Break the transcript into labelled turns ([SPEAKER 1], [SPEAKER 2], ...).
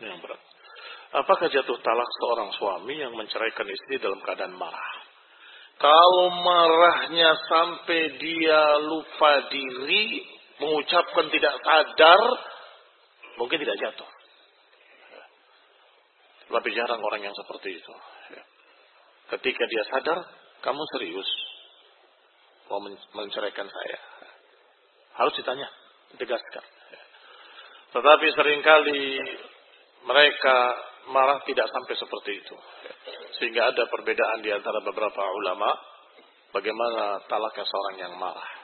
[SPEAKER 1] Yang berat. Apakah jatuh talak seorang suami yang menceraikan istri dalam keadaan marah? Kalau marahnya sampai dia lupa diri, mengucapkan tidak sadar, mungkin tidak jatuh. Lebih jarang orang yang seperti itu. Ketika dia sadar, kamu serius mau menceraikan saya, harus ditanya, ditegaskan. Tetapi seringkali mereka marah tidak sampai seperti itu. Sehingga ada perbedaan di antara beberapa ulama bagaimana talaknya seorang yang marah.